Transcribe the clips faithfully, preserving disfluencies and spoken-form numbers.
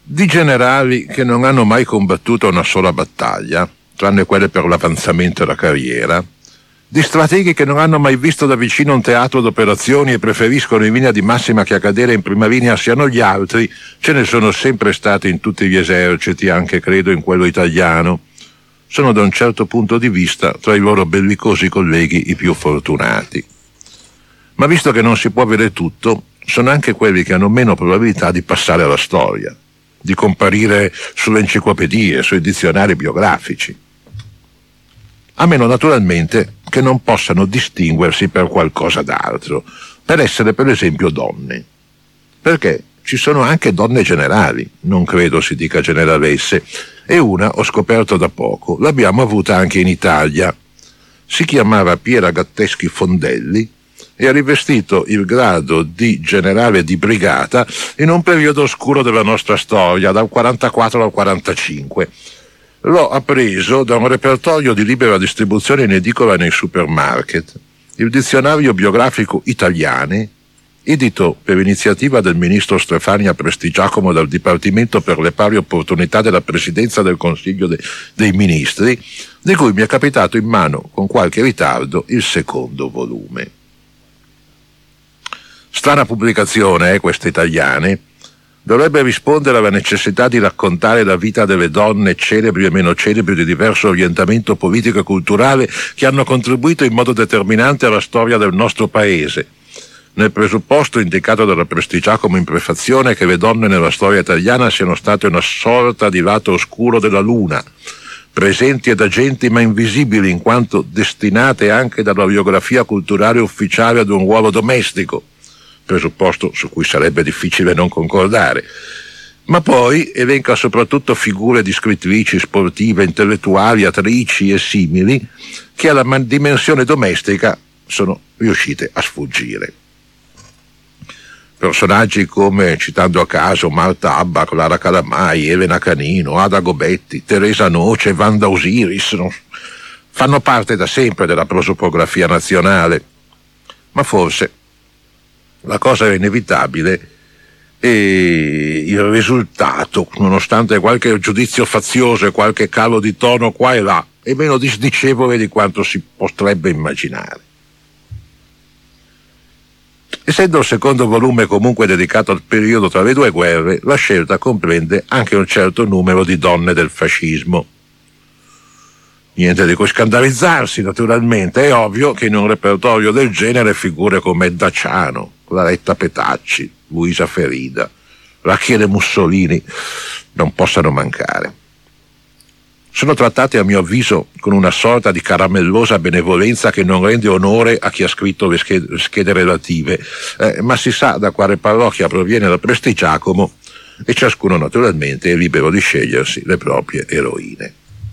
di generali che non hanno mai combattuto una sola battaglia, tranne quelle per l'avanzamento e la carriera, di strateghi che non hanno mai visto da vicino un teatro d'operazioni e preferiscono in linea di massima che a cadere in prima linea siano gli altri, ce ne sono sempre stati in tutti gli eserciti, anche credo in quello italiano. Sono da un certo punto di vista tra i loro bellicosi colleghi i più fortunati. Ma visto che non si può avere tutto, sono anche quelli che hanno meno probabilità di passare alla storia, di comparire sulle enciclopedie, sui dizionari biografici. A meno naturalmente che non possano distinguersi per qualcosa d'altro, per essere per esempio donne. Perché ci sono anche donne generali, non credo si dica generalesse, e una ho scoperto da poco, l'abbiamo avuta anche in Italia. Si chiamava Piera Gatteschi Fondelli e ha rivestito il grado di generale di brigata in un periodo oscuro della nostra storia, dal quarantaquattro al quarantacinque. L'ho appreso da un repertorio di libera distribuzione in edicola nei supermarket, il dizionario biografico Italiane, edito per iniziativa del ministro Stefania Prestigiacomo dal Dipartimento per le pari opportunità della Presidenza del Consiglio de- dei Ministri, di cui mi è capitato in mano con qualche ritardo il secondo volume. Strana pubblicazione, eh, queste Italiane. Dovrebbe rispondere alla necessità di raccontare la vita delle donne celebri e meno celebri di diverso orientamento politico e culturale che hanno contribuito in modo determinante alla storia del nostro paese, nel presupposto indicato dalla Prestigiacomo in prefazione che le donne nella storia italiana siano state una sorta di lato oscuro della luna, presenti ed agenti ma invisibili in quanto destinate anche dalla biografia culturale ufficiale ad un ruolo domestico, presupposto su cui sarebbe difficile non concordare, ma poi elenca soprattutto figure di scrittrici, sportive, intellettuali, attrici e simili che alla man- dimensione domestica sono riuscite a sfuggire. Personaggi come, citando a caso, Marta Abba, Clara Calamai, Elena Canino, Ada Gobetti, Teresa Noce, Wanda Osiris no? fanno parte da sempre della prosopografia nazionale, ma forse la cosa era inevitabile e il risultato, nonostante qualche giudizio fazioso e qualche calo di tono qua e là, è meno disdicevole di quanto si potrebbe immaginare. Essendo il secondo volume comunque dedicato al periodo tra le due guerre, la scelta comprende anche un certo numero di donne del fascismo. Niente di cui scandalizzarsi, naturalmente, è ovvio che in un repertorio del genere figure come Edda Ciano, Claretta Petacci, Luisa Ferida, Rachele Mussolini non possano mancare. Sono trattate a mio avviso con una sorta di caramellosa benevolenza che non rende onore a chi ha scritto le schede, le schede relative, eh, ma si sa da quale parrocchia proviene la Prestigiacomo e ciascuno naturalmente è libero di scegliersi le proprie eroine.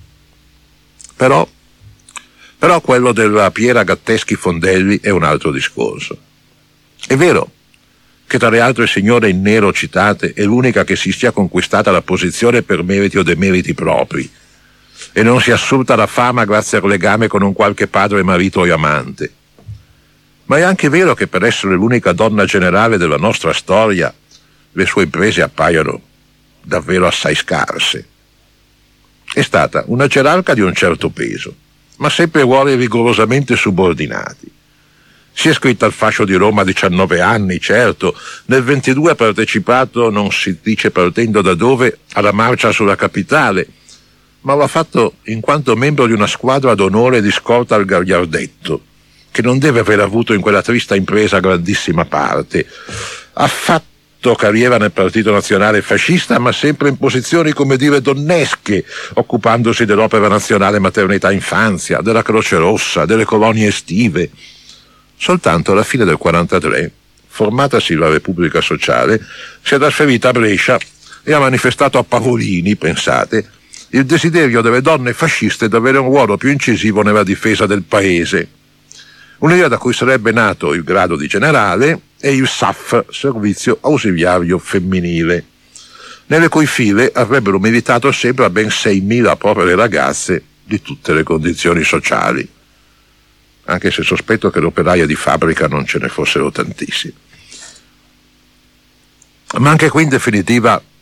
Però, però quello della Piera Gatteschi Fondelli è un altro discorso. È vero che tra le altre signore in nero citate è l'unica che si sia conquistata la posizione per meriti o demeriti propri e non si assunta la fama grazie al legame con un qualche padre, marito o amante. Ma è anche vero che per essere l'unica donna generale della nostra storia le sue imprese appaiono davvero assai scarse. È stata una gerarca di un certo peso, ma sempre ruoli rigorosamente subordinati. Si è iscritta al fascio di Roma a diciannove anni, certo, nel ventidue ha partecipato, non si dice partendo da dove, alla marcia sulla capitale, ma l'ha fatto in quanto membro di una squadra d'onore di scorta al Gagliardetto, che non deve aver avuto in quella trista impresa grandissima parte. Ha fatto carriera nel Partito Nazionale Fascista, ma sempre in posizioni, come dire, donnesche, occupandosi dell'Opera Nazionale Maternità Infanzia, della Croce Rossa, delle colonie estive. Soltanto alla fine del quarantatré, formatasi la Repubblica Sociale, si è trasferita a Brescia e ha manifestato a Pavolini, pensate, il desiderio delle donne fasciste di avere un ruolo più incisivo nella difesa del paese. Un'idea da cui sarebbe nato il grado di generale e il S A F, Servizio Ausiliario Femminile, nelle cui file avrebbero militato sempre a ben seimila povere ragazze di tutte le condizioni sociali, anche se sospetto che le operaie di fabbrica non ce ne fossero tantissime. Ma anche qui in definitiva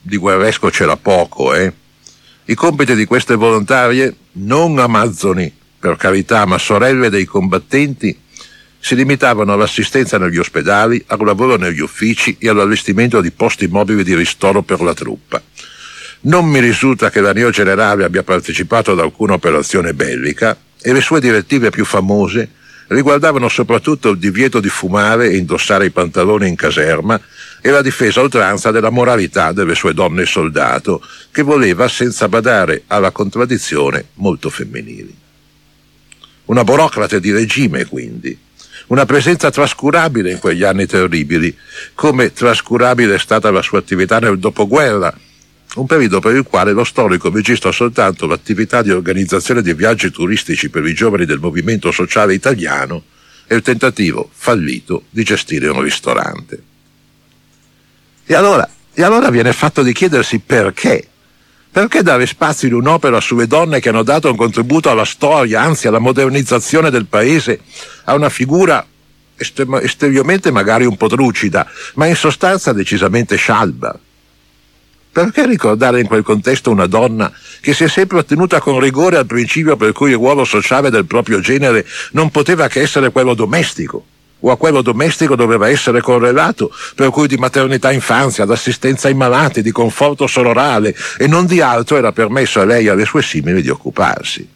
di guerresco c'era poco, eh? I compiti di queste volontarie, non amazzoni per carità, ma sorelle dei combattenti, si limitavano all'assistenza negli ospedali, al lavoro negli uffici e all'allestimento di posti mobili di ristoro per la truppa. Non mi risulta che la neo generale abbia partecipato ad alcuna operazione bellica e le sue direttive più famose riguardavano soprattutto il divieto di fumare e indossare i pantaloni in caserma e la difesa a oltranza della moralità delle sue donne soldato, che voleva, senza badare alla contraddizione, molto femminili. Una burocrate di regime, quindi. Una presenza trascurabile in quegli anni terribili, come trascurabile è stata la sua attività nel dopoguerra, un periodo per il quale lo storico registra soltanto l'attività di organizzazione di viaggi turistici per i giovani del movimento sociale italiano e il tentativo fallito di gestire un ristorante. E allora, e allora viene fatto di chiedersi perché. Perché dare spazio in un'opera sulle donne che hanno dato un contributo alla storia, anzi alla modernizzazione del paese, a una figura esteriormente magari un po' trucida, ma in sostanza decisamente scialba? Perché ricordare in quel contesto una donna che si è sempre attenuta con rigore al principio per cui il ruolo sociale del proprio genere non poteva che essere quello domestico, o a quello domestico doveva essere correlato, per cui di maternità infanzia, d'assistenza ai malati, di conforto sororale, e non di altro era permesso a lei e alle sue simili di occuparsi?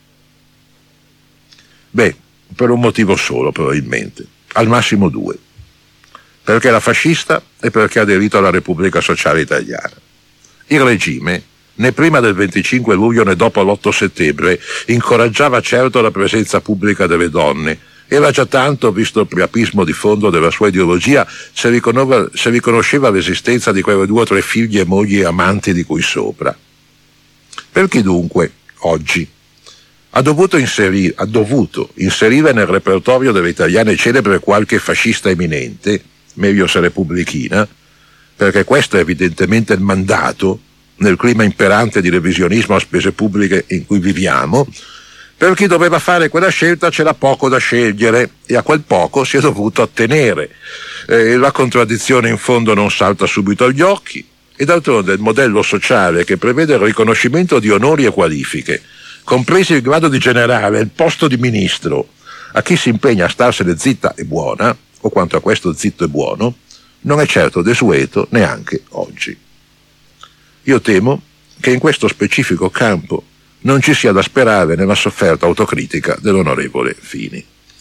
Beh, per un motivo solo probabilmente, al massimo due. Perché era fascista e perché ha aderito alla Repubblica Sociale Italiana. Il regime, né prima del venticinque luglio né dopo l'otto settembre, incoraggiava certo la presenza pubblica delle donne. Era già tanto, visto il priapismo di fondo della sua ideologia, se riconosceva, se riconosceva l'esistenza di quelle due o tre figlie, mogli e amanti di cui sopra. Perché dunque, oggi, ha dovuto, inserire, ha dovuto inserire nel repertorio delle italiane celebre qualche fascista eminente, meglio se repubblichina, perché questo è evidentemente il mandato, nel clima imperante di revisionismo a spese pubbliche in cui viviamo. Per chi doveva fare quella scelta c'era poco da scegliere e a quel poco si è dovuto attenere. Eh, la contraddizione in fondo non salta subito agli occhi e d'altronde il modello sociale che prevede il riconoscimento di onori e qualifiche, compresi il grado di generale e il posto di ministro, a chi si impegna a starsene zitta e buona, o quanto a questo zitto e buono, non è certo desueto neanche oggi. Io temo che in questo specifico campo non ci sia da sperare nella sofferta autocritica dell'onorevole Fini.